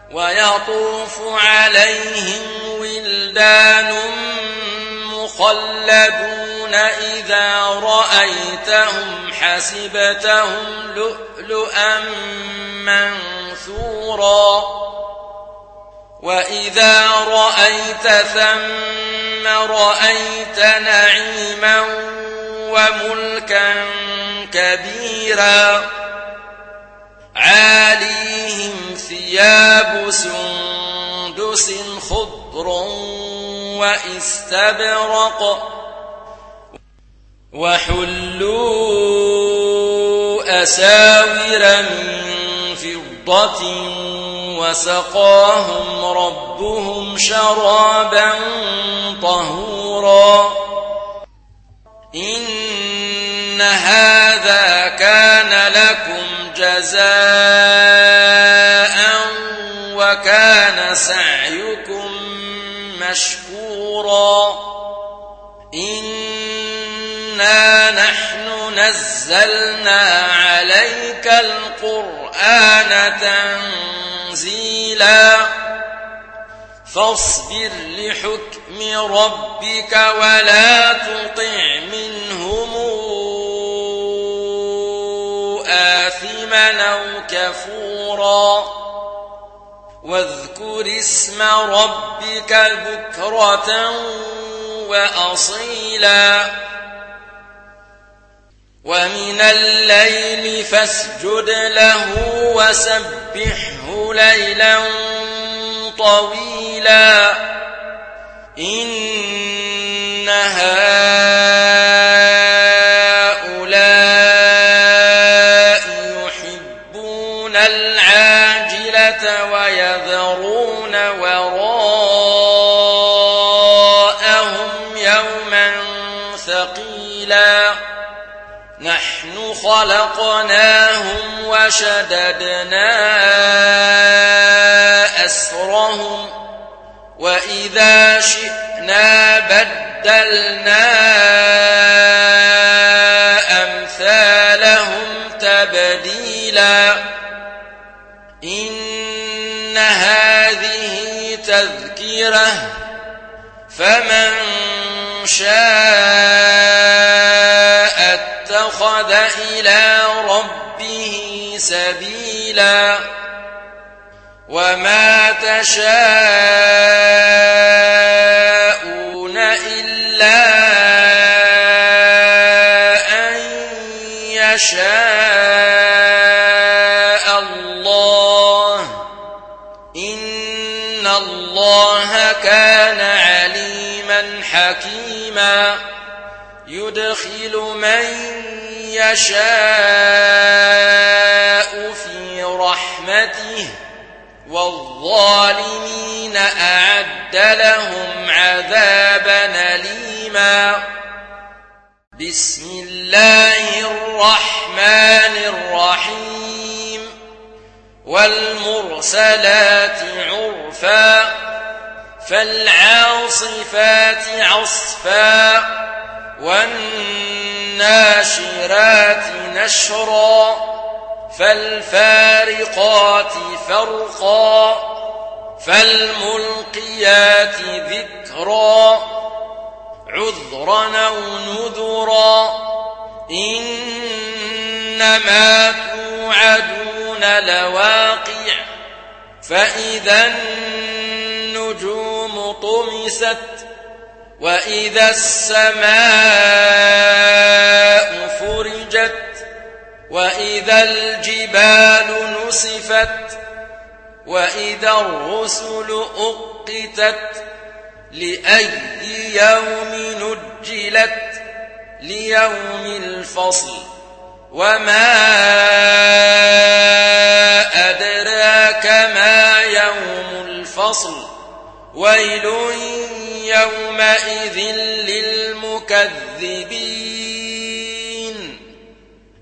ويطوف عليهم ولدان مخلدون إذا رأيتهم حسبتهم لؤلؤا منثورا وإذا رأيت ثم رأيت نعيما وملكا كبيرا عاليهم ثياب سندس خضر واستبرق وحلوا أساور من فضة وسقاهم ربهم شرابا طهورا إن هذا كان لكم جزاء وكان سعيكم مشكورا إنا نحن نزلنا عليك القرآن تنزيلا فاصبر لحكم ربك ولا تطع منهم آثما أو كفورا واذكر اسم ربك بكرة وأصيلا ومن الليل فاسجد له وسبحه ليلا طويلا إن هؤلاء يحبون العاجلة ويذرون وراءهم يوما ثقيلا نحن خلقناهم وشددنا أسرهم وإذا شئنا بدلنا أمثالهم تبديلا إن هذه تذكرة فمن شاء اتخذ إلى ربه سبيلا وما تشاءون إلا أن يشاء الله إن الله كان عليما حكيما يدخل من يشاء في رحمته والظالمين أعد لهم عذابا أليما بسم الله الرحمن الرحيم والمرسلات عرفا فالعاصفات عصفا والناشرات نشرا فالفارقات فرقا فالملقيات ذكرا عذرا أو نذرا إنما توعدون لواقع فإذا النجوم طمست وإذا السماء فرجت وإذا الجبال نسفت وإذا الرسل أقتت لأي يوم نجلت ليوم الفصل وما أدراك ما يوم الفصل ويل يومئذ للمكذبين